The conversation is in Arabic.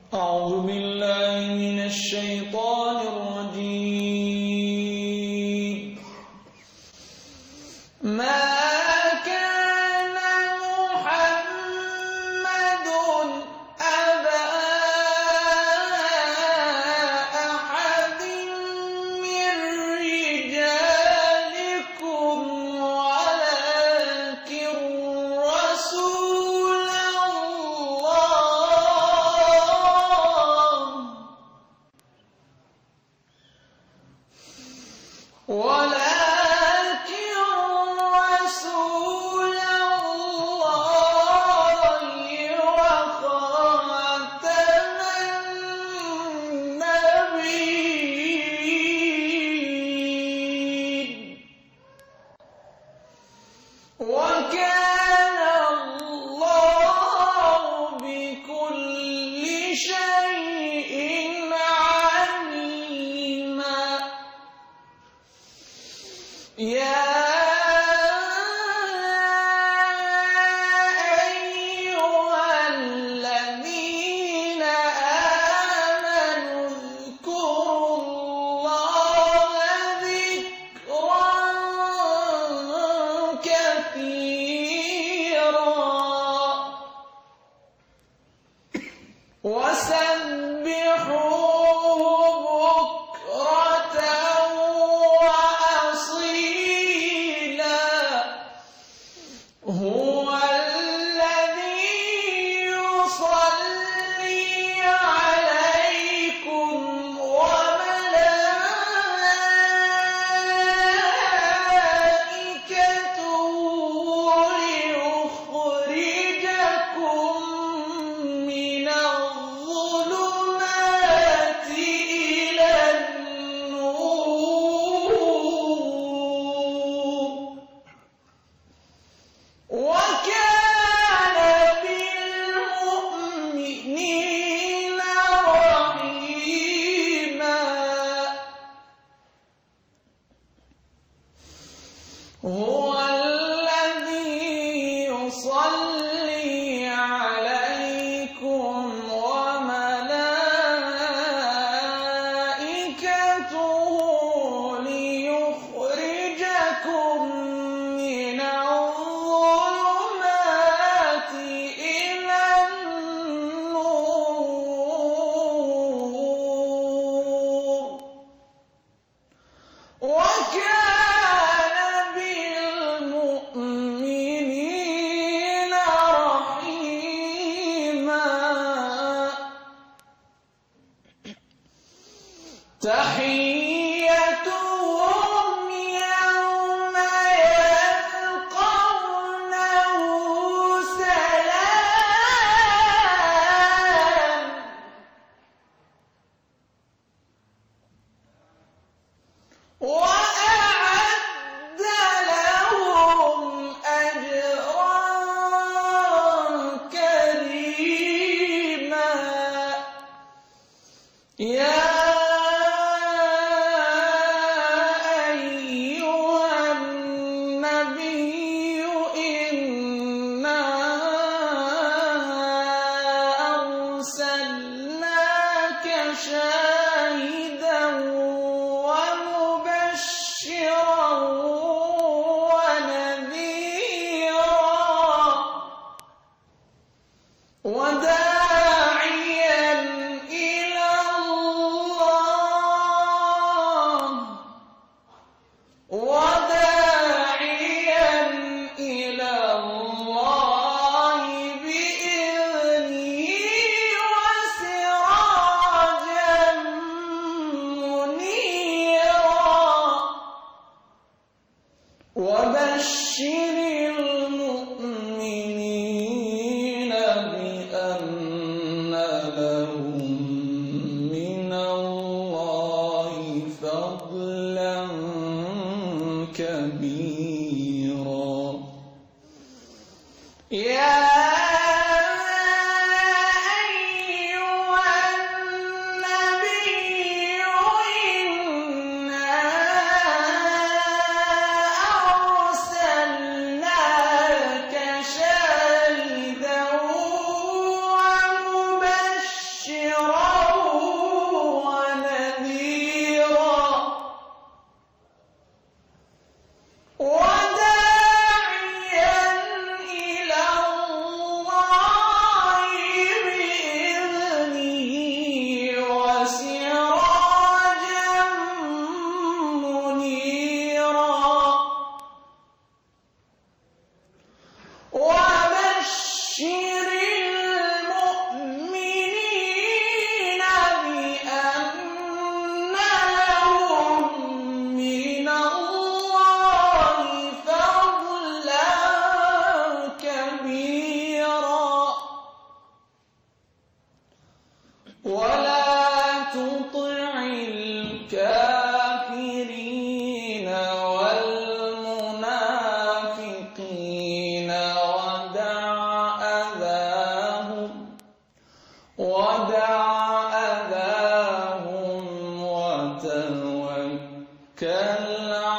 أعوذ بالله من الشيطان الرجيم. ما كان محمد أبا أحد من رجالكم ولكن رسول وخاتم النبيين وكان الله بكل شيء عليما. يا أيها الذين آمنوا اذكروا الله ذكرا كثيرا وسبحوه بكرة هو الذي يصلي عليكم وملائكته ليخرجكم من الظلمات إلى النور وكان بالمؤمنين رحيما. هو الذي يصلي عليكم وملائكته ليخرجكم من الظلمات إلى النور وكان بالمؤمنين رحيما. تحيتهم يوم يلقونه سلام وأعد لهم أجرا كريما. يا أيها النبي إنا أرسلناك شاهدا ومبشرا ونذيرا وداعيا إلى الله بإذنه وسراجا ولا تطع الكافرين والمنافقين ودع أذاهم وتوكل